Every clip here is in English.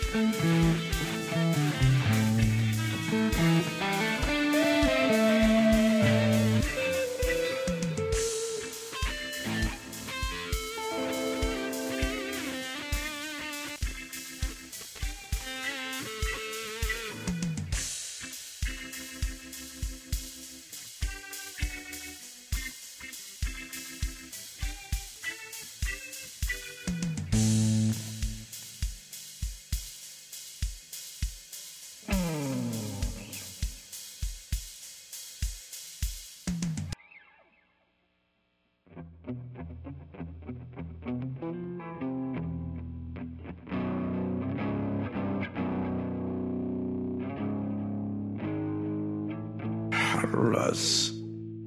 Russ.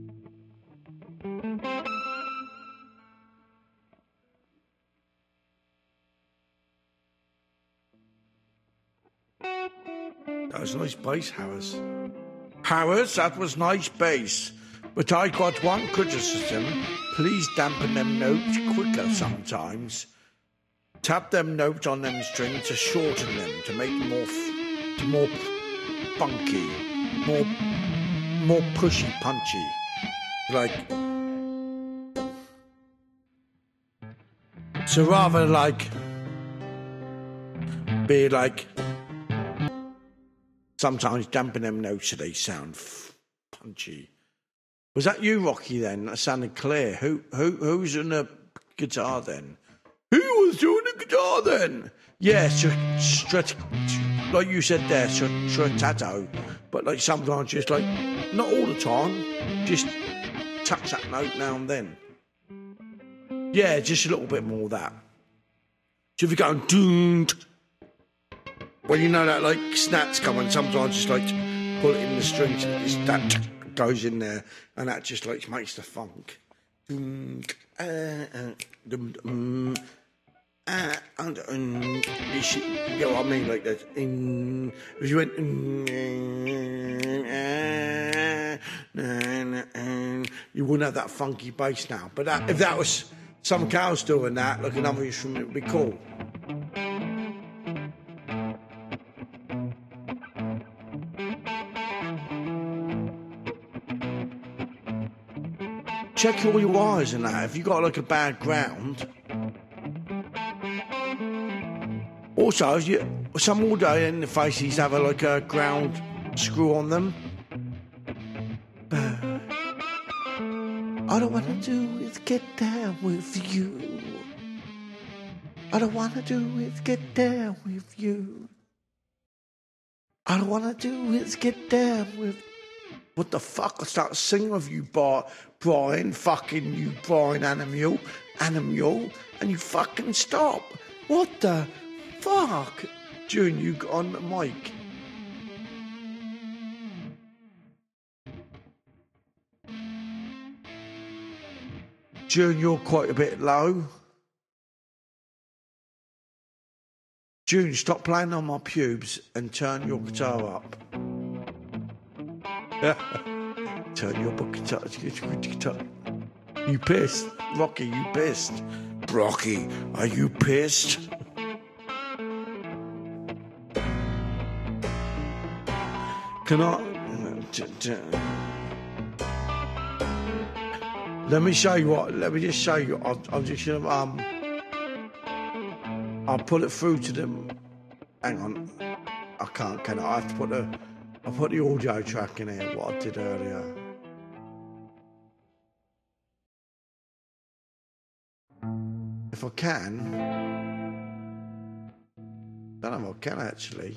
That was nice bass, Harris. Harris, that was nice bass. But I got one criticism. Please dampen them notes quicker sometimes. Tap them notes on them strings to shorten them, to make them more funky, more pushy, punchy. Like, so rather like, be like, sometimes dampen them notes so they sound punchy. Was that you, Rocky, then? That sounded clear. Who's on the guitar then? Who was doing the guitar then? Yeah, like you said there, stretto. But like sometimes just like, not all the time, just touch that note now and then. Yeah, just a little bit more of that. So if you're going doom, well, you know that like snaps coming, sometimes just like pull it in the strings and that goes in there and that just like makes the funk. You get what I mean, like that. If you went, you wouldn't have that funky bass now. But that, if that was some cows doing that, like another instrument, it would be cool. Check all your wires and that. If you got like a bad ground. Also, some all day in the faces have like a ground screw on them. I don't want to do is get down with you. I don't want to do is get down with you. I don't want to do is get down with. What the fuck? I start singing with you, Brian, fucking you, Brian Animal, and you fucking stop. What the fuck? June, you got on the mic. June, you're quite a bit low. June, stop playing on my pubes and turn your guitar up. Turn your guitar. You pissed? Rocky, you pissed? Rocky, are you pissed? Can I? Let me show you what. Let me just show you. I'm just gonna I'll pull it through to them. Hang on. I can't. Can I? I have to put I'll put the audio track in here. What I did earlier. If I can. I don't know if I can actually.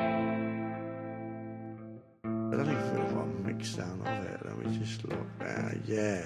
I don't even feel like I'm mixed down of it. Let me just look. Yeah.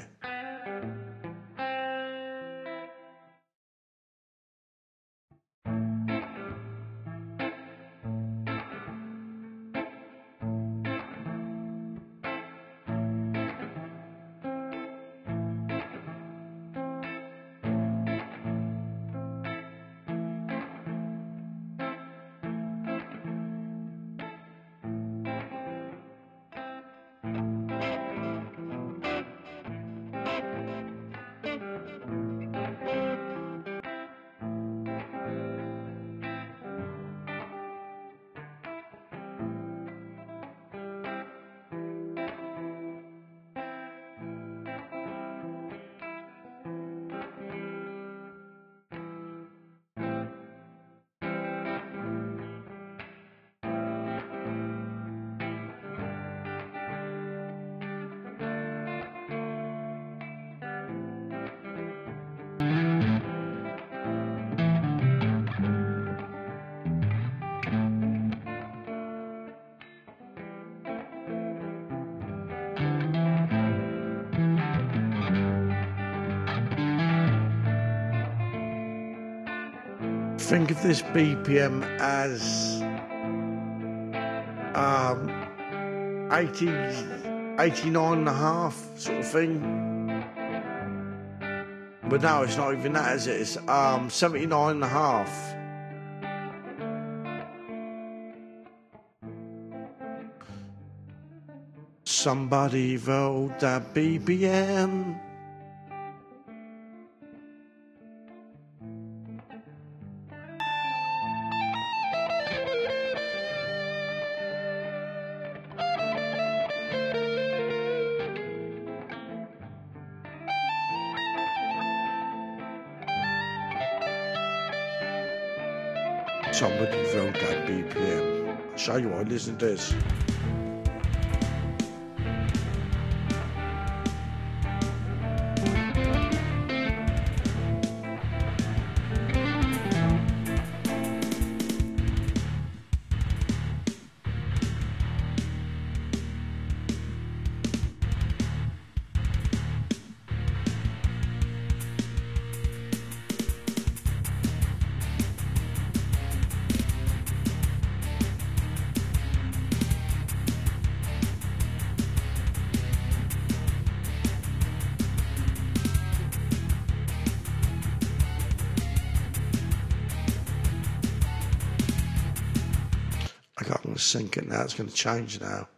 think of this BPM as 80, 89 and a half sort of thing. But no, it's not even that, is it? It's 79 and a half. Somebody vote that BPM. Somebody vote that BPM. I'll show you what, listen to this. I'm going to sync it now. It's going to change now.